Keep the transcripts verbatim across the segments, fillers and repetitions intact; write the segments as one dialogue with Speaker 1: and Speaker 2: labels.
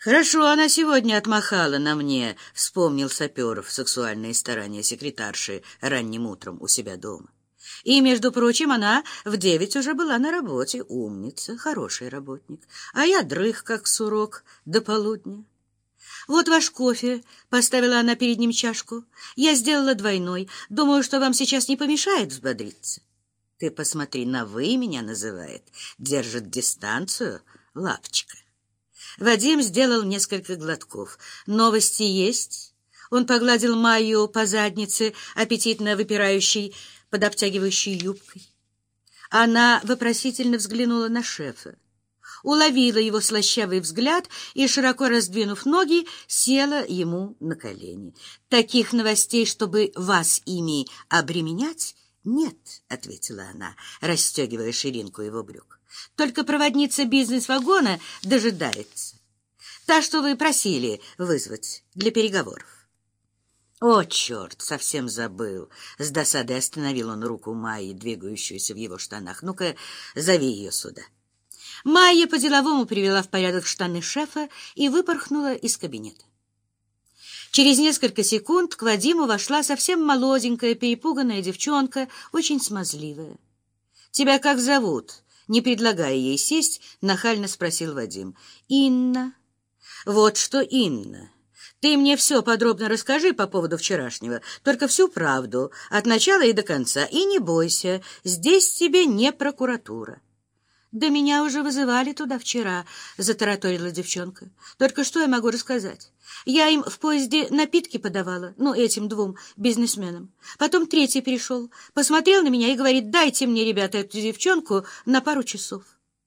Speaker 1: Хорошо она сегодня отмахала на мне, вспомнил Саперов сексуальные старания секретарши ранним утром у себя дома. И, между прочим, она в девять уже была на работе, умница, хороший работник, а я дрых, как сурок, до полудня. «Вот ваш кофе», — поставила она перед ним чашку. «Я сделала двойной. Думаю, что вам сейчас не помешает взбодриться». «Ты посмотри, на «вы» меня называет, держит дистанцию, лапочка». Вадим сделал несколько глотков. «Новости есть?» Он погладил Майю по заднице, аппетитно выпирающей под обтягивающей юбкой. Она вопросительно взглянула на шефа, уловила его слащавый взгляд и, широко раздвинув ноги, села ему на колени. «Таких новостей, чтобы вас ими обременять, нет», — ответила она, расстегивая ширинку его брюк. «Только проводница бизнес-вагона дожидается. Та, что вы просили вызвать для переговоров». «О, черт, совсем забыл!» С досадой остановил он руку Майи, двигающуюся в его штанах. «Ну-ка, зови ее сюда». Майя по-деловому привела в порядок штаны шефа и выпорхнула из кабинета. Через несколько секунд к Вадиму вошла совсем молоденькая, перепуганная девчонка, очень смазливая. «Тебя как зовут?» Не предлагая ей сесть, нахально спросил Вадим. «Инна». «Вот что, Инна, ты мне все подробно расскажи по поводу вчерашнего, только всю правду, от начала и до конца, и не бойся, здесь тебе не прокуратура». «Да меня уже вызывали туда вчера», — затараторила девчонка. «Только что я могу рассказать? Я им в поезде напитки подавала, ну, этим двум бизнесменам. Потом третий пришел, посмотрел на меня и говорит: дайте мне, ребята, эту девчонку на пару часов».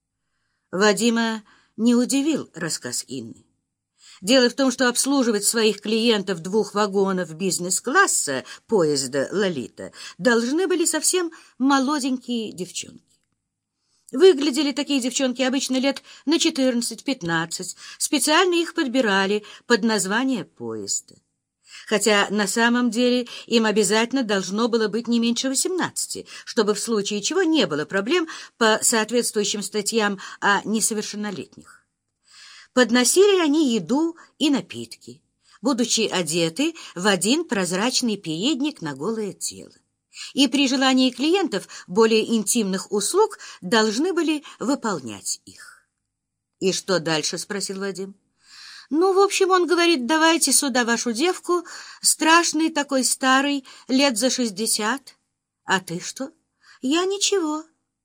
Speaker 1: Вадима не удивил рассказ Инны. Дело в том, что обслуживать своих клиентов двух вагонов бизнес-класса поезда «Лолита» должны были совсем молоденькие девчонки. Выглядели такие девчонки обычно лет на четырнадцать-пятнадцать, специально их подбирали под название поезда. Хотя на самом деле им обязательно должно было быть не меньше восемнадцати, чтобы в случае чего не было проблем по соответствующим статьям о несовершеннолетних. Подносили они еду и напитки, будучи одеты в один прозрачный передник на голое тело. И при желании клиентов более интимных услуг должны были выполнять их. «И что дальше?» — спросил Вадим. «Ну, в общем, он говорит: давайте сюда вашу девку, страшный такой старый, лет за шестьдесят. А ты что?» «Я ничего.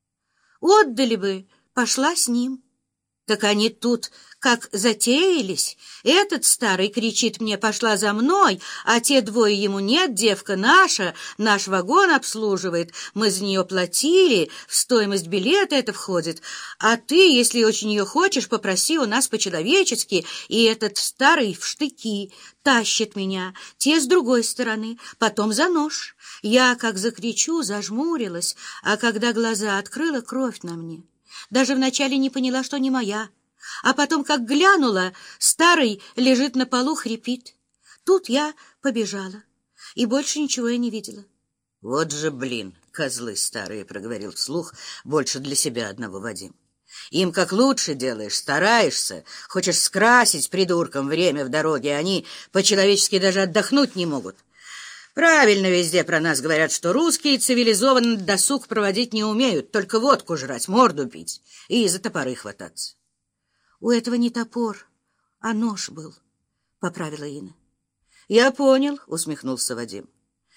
Speaker 1: Отдали бы, пошла с ним». Так они тут как затеялись. Этот старый кричит мне: пошла за мной, а те двое ему: нет, девка наша, наш вагон обслуживает, мы за нее платили, в стоимость билета это входит, а ты, если очень ее хочешь, попроси у нас по-человечески. И этот старый в штыки тащит меня, те с другой стороны, потом за нож. Я как закричу, зажмурилась, а когда глаза открыла, кровь на мне. Даже вначале не поняла, что не моя. А потом, как глянула, старый лежит на полу, хрипит. Тут я побежала, и больше ничего я не видела. — Вот же, блин, козлы старые, — проговорил вслух, больше для себя одного Вадим. Им как лучше делаешь, стараешься, хочешь скрасить придуркам время в дороге, они по-человечески даже отдохнуть не могут. Правильно везде про нас говорят, что русские цивилизованно досуг проводить не умеют, только водку жрать, морду бить и за топоры хвататься. — У этого не топор, а нож был, — поправила Инна. — Я понял, — усмехнулся Вадим.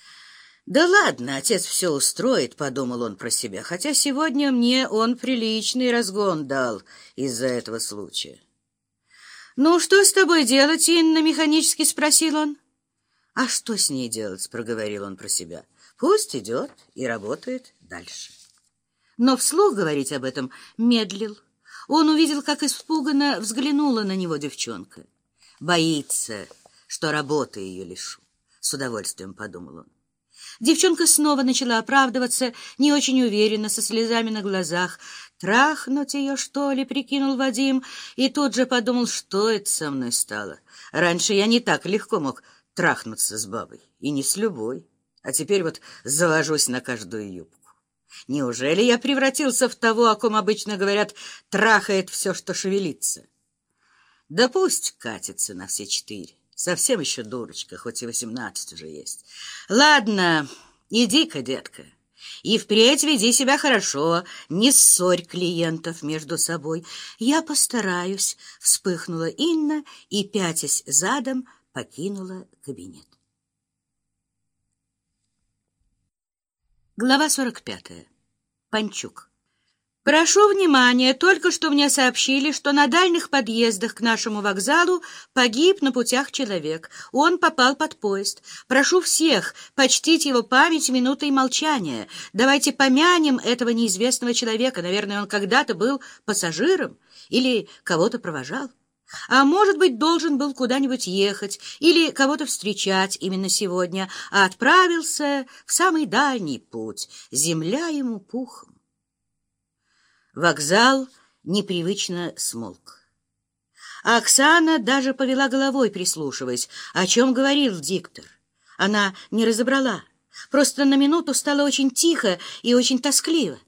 Speaker 1: — Да ладно, отец все устроит, — подумал он про себя, хотя сегодня мне он приличный разгон дал из-за этого случая. — Ну, что с тобой делать, Инна? — механически спросил он. «А что с ней делать?» — проговорил он про себя. «Пусть идет и работает дальше». Но вслух говорить об этом медлил. Он увидел, как испуганно взглянула на него девчонка. «Боится, что работы ее лишу», — с удовольствием подумал он. Девчонка снова начала оправдываться, не очень уверенно, со слезами на глазах. «Трахнуть ее, что ли?» — прикинул Вадим, и тут же подумал: что это со мной стало. Раньше я не так легко мог трахнуться с бабой, и не с любой, а теперь вот завожусь на каждую юбку. Неужели я превратился в того, о ком обычно говорят: трахает все, что шевелится? Да пусть катится на все четыре. Совсем еще дурочка, хоть и восемнадцать уже есть. Ладно, иди-ка, детка, и впредь веди себя хорошо, не ссорь клиентов между собой. Я постараюсь, вспыхнула Инна и, пятясь задом, покинула кабинет. Глава сорок пятая. Панчук. Прошу внимания, только что мне сообщили, что на дальних подъездах к нашему вокзалу погиб на путях человек. Он попал под поезд. Прошу всех почтить его память минутой молчания. Давайте помянем этого неизвестного человека. Наверное, он когда-то был пассажиром или кого-то провожал. А может быть, должен был куда-нибудь ехать или кого-то встречать именно сегодня, а отправился в самый дальний путь. Земля ему пухом. Вокзал непривычно смолк. А Оксана даже повела головой, прислушиваясь, о чем говорил диктор. Она не разобрала. Просто на минуту стало очень тихо и очень тоскливо.